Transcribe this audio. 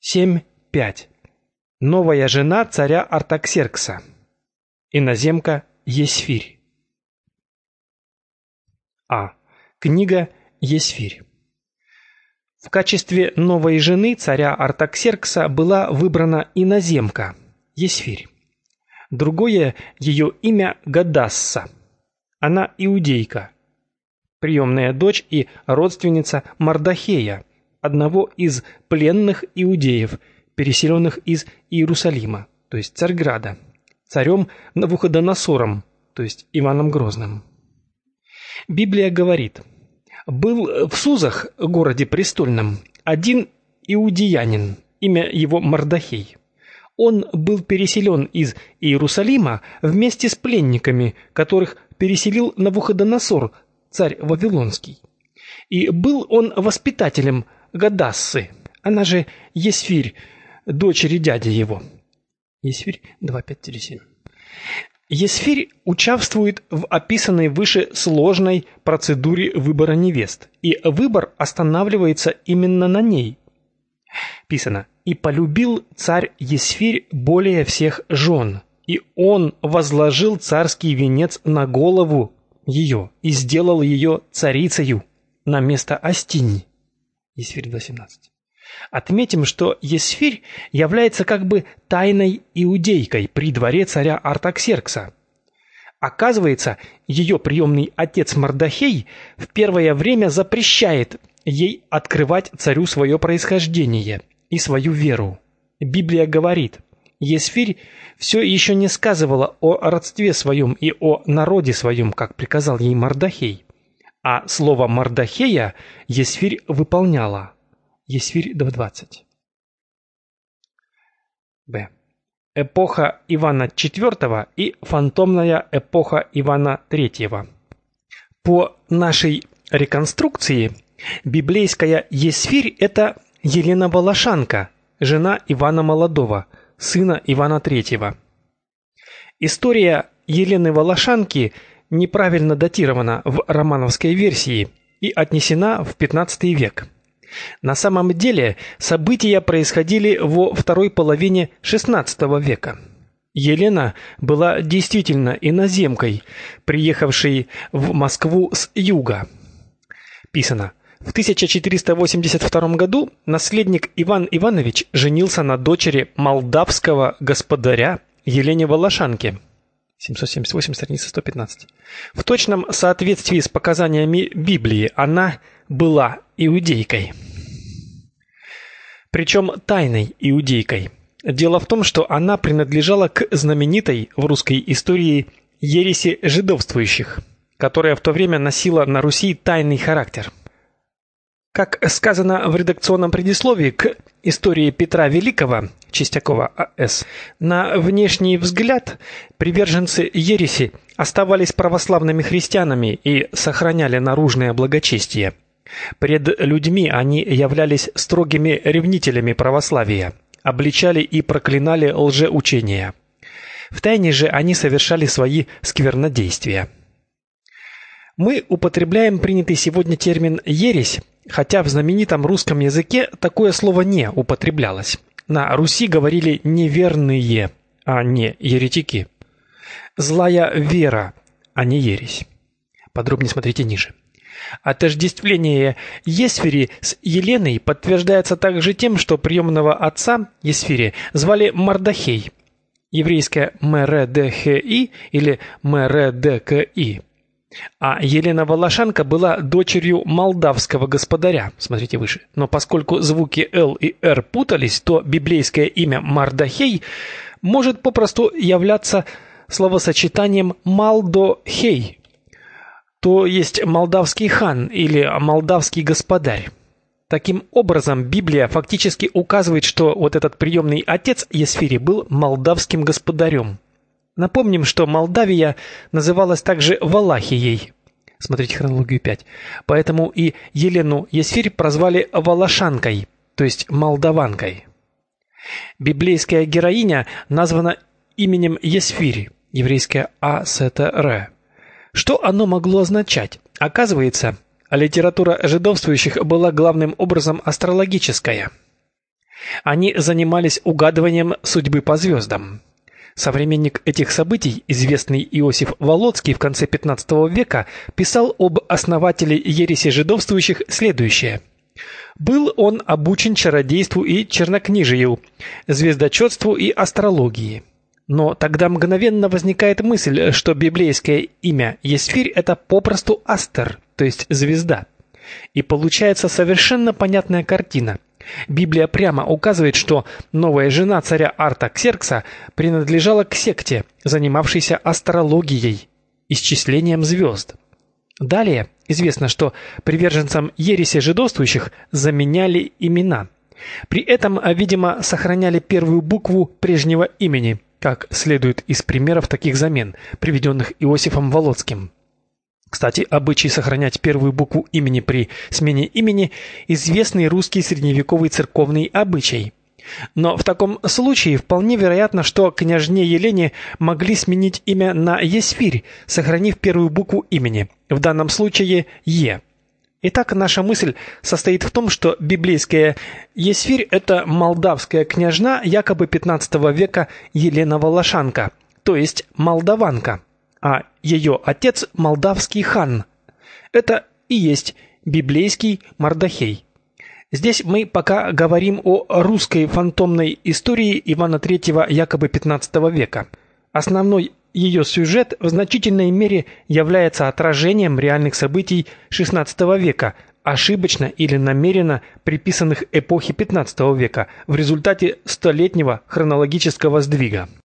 7.5. Новая жена царя Артаксеркса. Иноземка Есфирь. Книга Есфирь. В качестве новой жены царя Артаксеркса была выбрана иноземка Есфирь. Другое ее имя Гадасса. Она иудейка, приемная дочь и родственница Мардахея, одного из пленных иудеев, переселенных из Иерусалима, то есть Царьграда, царем Навуходоносором, то есть Иваном Грозным. Библия говорит: «Был в Сузах, городе престольном, один иудеянин, имя его Мардахей. Он был переселен из Иерусалима вместе с пленниками, которых переселил Навуходоносор, царь Вавилонский. И был он воспитателем Гадассы, она же Есфирь, дочери дяди его». Есфирь 2:5-7. Есфирь участвует в описанной выше сложной процедуре выбора невест, и выбор останавливается именно на ней. Писано: «И полюбил царь Есфирь более всех жен, и он возложил царский венец на голову ее и сделал ее царицею на место Астинь». Есфирь 2:17. Отметим, что Есфирь является как бы тайной иудейкой при дворе царя Артаксеркса. Оказывается, ее приемный отец Мардахей в первое время запрещает ей открывать царю свое происхождение и свою веру. Библия говорит: Есфирь все еще не сказывала о родстве своем и о народе своем, как приказал ей Мардахей, а слово Мардахея Есфирь выполняла. Есфирь 2:20. Б. Эпоха Ивана IV и фантомная эпоха Ивана III. По нашей реконструкции, библейская Есфирь – это Елена Волошанка, жена Ивана Молодого, сына Ивана III. История Елены Волошанки неправильно датирована в романовской версии и отнесена в XV век. На самом деле события происходили во второй половине XVI века. Елена была действительно иноземкой, приехавшей в Москву с юга. Писано: в 1482 году наследник Иван Иванович женился на дочери молдавского господаря Елене Волошанке. 778, страница 115. В точном соответствии с показаниями Библии она была иудейкой. Причем тайной иудейкой. Дело в том, что она принадлежала к знаменитой в русской истории ереси жидовствующих, которая в то время носила на Руси тайный характер. Как сказано в редакционном предисловии к истории Петра Великого, Чистякова А.С., на внешний взгляд приверженцы ереси оставались православными христианами и сохраняли наружное благочестие. Пред людьми они являлись строгими ревнителями православия, обличали и проклинали лжеучения. Втайне же они совершали свои сквернодействия. Мы употребляем принятый сегодня термин «ересь», хотя в знаменитом русском языке такое слово не употреблялось. На Руси говорили «неверные», а не «еретики». «Злая вера», а не «ересь». Подробнее смотрите ниже. Отождествление Есфири с Еленой подтверждается также тем, что приемного отца Есфири звали Мардахей, еврейское Мередехи или Мередеки. А Елена Волошанка была дочерью молдавского господаря, смотрите выше. Но поскольку звуки «л» и «р» путались, то библейское имя Мардахей может попросту являться словосочетанием «малдохей», то есть молдавский хан или молдавский господарь. Таким образом, Библия фактически указывает, что вот этот приемный отец Есфири был молдавским господарем. Напомним, что Молдавия называлась также Валахией. Смотрите хронологию 5. Поэтому и Елену Есфирь прозвали Волошанкой, то есть молдаванкой. Библейская героиня названа именем Есфирь, еврейское Асетер. Что оно могло означать? Оказывается, литература жидовствующих была главным образом астрологическая. Они занимались угадыванием судьбы по звездам. Современник этих событий, известный Иосиф Волоцкий в конце XV века, писал об основателе ереси жидовствующих следующее: «Был он обучен чародейству и чернокнижию, звездочетству и астрологии». Но тогда мгновенно возникает мысль, что библейское имя Есфирь – это попросту Астер, то есть звезда. И получается совершенно понятная картина. Библия прямо указывает, что новая жена царя Артаксеркса принадлежала к секте, занимавшейся астрологией, исчислением звезд. Далее известно, что приверженцам ереси жидовствующих заменяли имена. При этом, видимо, сохраняли первую букву прежнего имени, как следует из примеров таких замен, приведенных Иосифом Волоцким. Кстати, обычай сохранять первую букву имени при смене имени – известный русский средневековый церковный обычай. Но в таком случае вполне вероятно, что княжне Елене могли сменить имя на Есфирь, сохранив первую букву имени, в данном случае Е. Итак, наша мысль состоит в том, что библейская Есфирь – это молдавская княжна якобы XV века Елена Волошанка, то есть молдаванка, а ее отец – молдавский хан. Это и есть библейский Мардохей. Здесь мы пока говорим о русской фантомной истории Ивана III якобы XV века. Основной ее сюжет в значительной мере является отражением реальных событий XVI века, ошибочно или намеренно приписанных эпохе XV века в результате столетнего хронологического сдвига.